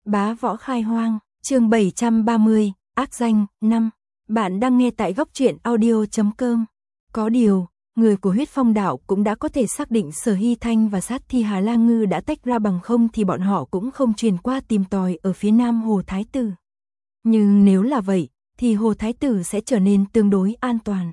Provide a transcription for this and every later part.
Bá võ khai hoang, chương 730, ác danh, 5. Bạn đang nghe tại góc truyện audio.com. Có điều, người của huyết phong đạo cũng đã có thể xác định Sở Hy Thanh và sát thi Hà La Ngư đã tách ra, bằng không thì bọn họ cũng không truyền qua tìm tòi ở phía nam Hồ Thái Tử. Nhưng nếu là vậy, thì Hồ Thái Tử sẽ trở nên tương đối an toàn.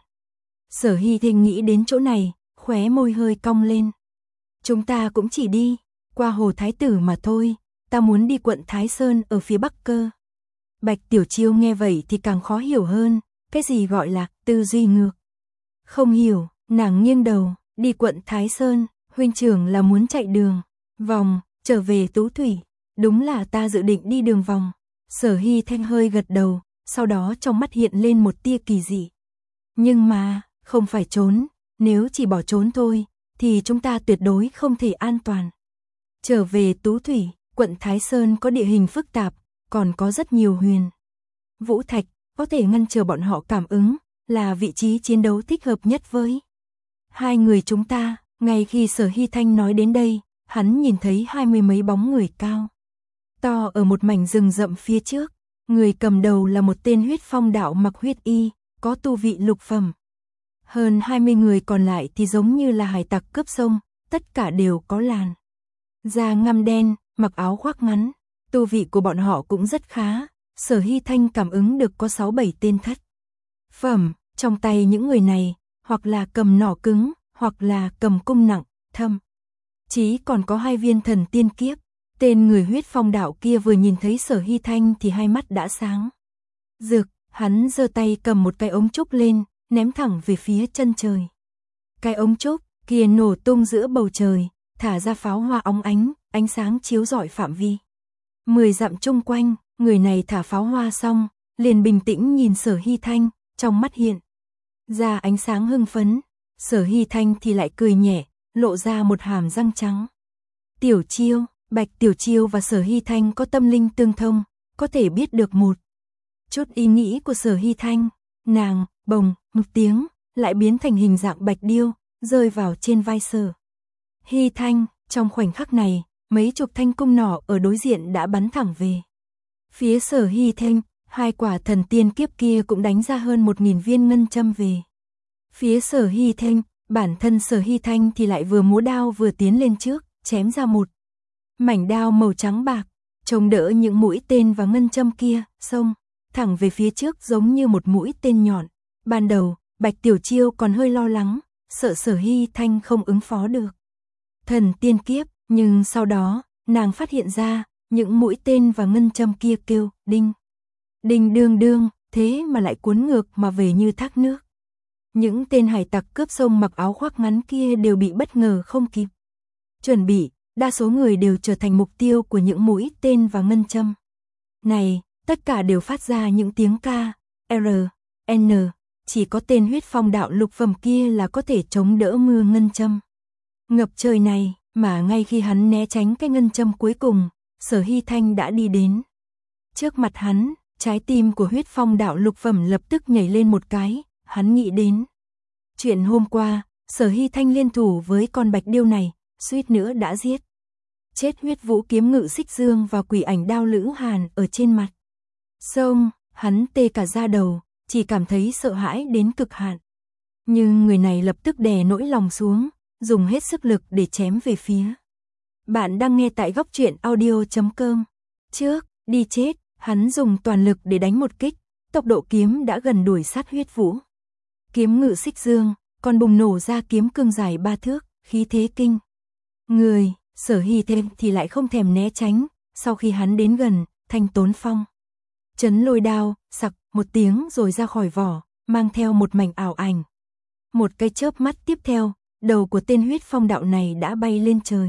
Sở Hy Thanh nghĩ đến chỗ này, khóe môi hơi cong lên. Chúng ta cũng chỉ đi qua Hồ Thái Tử mà thôi, ta muốn đi quận Thái Sơn ở phía bắc cơ. Bạch Tiểu Chiêu nghe vậy thì càng khó hiểu hơn, cái gì gọi là tư duy ngược. Không hiểu, nàng nghiêng đầu, đi quận Thái Sơn, huynh trưởng là muốn chạy đường vòng, trở về Tú Thủy. Đúng là ta dự định đi đường vòng. Sở Hy Thanh hơi gật đầu, sau đó trong mắt hiện lên một tia kỳ dị. Nhưng mà, không phải trốn, nếu chỉ bỏ trốn thôi, thì chúng ta tuyệt đối không thể an toàn. Trở về Tú Thủy, quận Thái Sơn có địa hình phức tạp, còn có rất nhiều huyền vũ thạch, có thể ngăn trở bọn họ cảm ứng, là vị trí chiến đấu thích hợp nhất với hai người chúng ta. Ngay khi Sở Hy Thanh nói đến đây, hắn nhìn thấy 20 mấy bóng người cao to ở một mảnh rừng rậm phía trước. Người cầm đầu là một tên huyết phong đạo mặc huyết y, có tu vị lục phẩm. Hơn 20 người còn lại thì giống như là hải tặc cướp sông, tất cả đều có làn da ngăm đen, mặc áo khoác ngắn. Tu vị của bọn họ cũng rất khá. Sở Hy Thanh cảm ứng được có 6-7 tên thất phẩm. Trong tay những người này, hoặc là cầm nỏ cứng, hoặc là cầm cung nặng, thâm. Chí còn có 2 viên thần tiên kiếp. Tên người huyết phong đạo kia vừa nhìn thấy Sở Hy Thanh thì hai mắt đã sáng rực, hắn giơ tay cầm một cái ống trúc lên, ném thẳng về phía chân trời. Cái ống trúc kia nổ tung giữa bầu trời, thả ra pháo hoa óng ánh sáng chiếu rọi phạm vi 10 dặm chung quanh. Người này thả pháo hoa xong, liền bình tĩnh nhìn Sở Hy Thanh, trong mắt hiện ra ánh sáng hưng phấn. Sở Hy Thanh thì lại cười nhẹ, lộ ra một hàm răng trắng. Tiểu Chiêu, Bạch Tiểu Chiêu và Sở Hy Thanh có tâm linh tương thông, có thể biết được một chút ý nghĩ của Sở Hy Thanh. Nàng, bồng, một tiếng, lại biến thành hình dạng bạch điêu, rơi vào trên vai Sở Hy Thanh. Trong khoảnh khắc này, mấy chục thanh cung nỏ ở đối diện đã bắn thẳng về phía Sở Hy Thanh. 2 quả thần tiên kiếp kia cũng đánh ra hơn 1000 viên ngân châm về phía Sở Hy Thanh. Bản thân Sở Hy Thanh thì lại vừa múa đao vừa tiến lên trước, chém ra một mảnh đao màu trắng bạc, chống đỡ những mũi tên và ngân châm kia, xông thẳng về phía trước giống như một mũi tên nhọn. Ban đầu, Bạch Tiểu Chiêu còn hơi lo lắng, sợ Sở Hy Thanh không ứng phó được thần tiên kiếp, nhưng sau đó, nàng phát hiện ra, những mũi tên và ngân châm kia kêu đinh đinh đương đương, thế mà lại cuốn ngược mà về như thác nước. Những tên hải tặc cướp sông mặc áo khoác ngắn kia đều bị bất ngờ không kịp chuẩn bị, đa số người đều trở thành mục tiêu của những mũi tên và ngân châm này. Tất cả đều phát ra những tiếng ca, R, N, chỉ có tên huyết phong đạo lục phẩm kia là có thể chống đỡ mưa ngân châm ngập trời này. Mà ngay khi hắn né tránh cái ngân châm cuối cùng, Sở Hy Thanh đã đi đến trước mặt hắn. Trái tim của huyết phong đạo lục phẩm lập tức nhảy lên một cái. Hắn nghĩ đến chuyện hôm qua, Sở Hy Thanh liên thủ với con bạch điêu này, suýt nữa đã giết chết huyết vũ kiếm ngự xích dương và quỷ ảnh đao lữ hàn ở trên mặt sông. Hắn tê cả da đầu, chỉ cảm thấy sợ hãi đến cực hạn. Nhưng người này lập tức đè nỗi lòng xuống, dùng hết sức lực để chém về phía. Bạn đang nghe tại góc truyện audio.com. Trước, đi chết, hắn dùng toàn lực để đánh một kích, tốc độ kiếm đã gần đuổi sát huyết vũ kiếm ngự xích dương, còn bùng nổ ra kiếm cương dài 3 thước, khí thế kinh người. Sở Hy Thanh thì lại không thèm né tránh. Sau khi hắn đến gần, thanh tốn phong chấn lôi đao, sặc một tiếng rồi ra khỏi vỏ, mang theo một mảnh ảo ảnh. Một cái chớp mắt tiếp theo, đầu của tên huyết phong đạo này đã bay lên trời,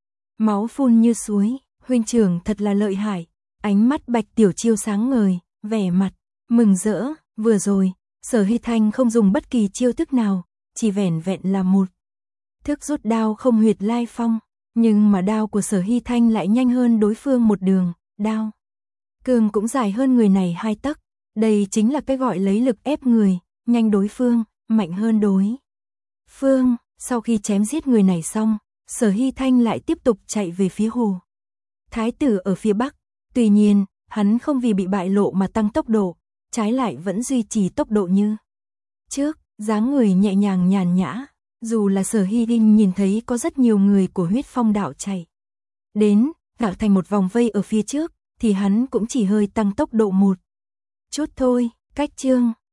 máu phun như suối. Huynh trưởng thật là lợi hại. Ánh mắt Bạch Tiểu Chiêu sáng ngời, vẻ mặt mừng rỡ. Vừa rồi, Sở Hy Thanh không dùng bất kỳ chiêu thức nào, chỉ vẻn vẹn là một thức rút đao không huyệt lai phong. Nhưng mà đao của Sở Hy Thanh lại nhanh hơn đối phương một đường, đao cương cũng dài hơn người này 2 tấc. Đây chính là cái gọi lấy lực ép người, nhanh đối phương, mạnh hơn đối phương. Sau khi chém giết người này xong, Sở Hy Thanh lại tiếp tục chạy về phía Hồ Thái Tử ở phía bắc. Tuy nhiên, hắn không vì bị bại lộ mà tăng tốc độ, trái lại vẫn duy trì tốc độ như trước, dáng người nhẹ nhàng nhàn nhã. Dù là Sở Hy Kinh nhìn thấy có rất nhiều người của Huyết Phong đạo chạy đến, tạo thành một vòng vây ở phía trước, thì hắn cũng chỉ hơi tăng tốc độ một chút thôi. Cách chương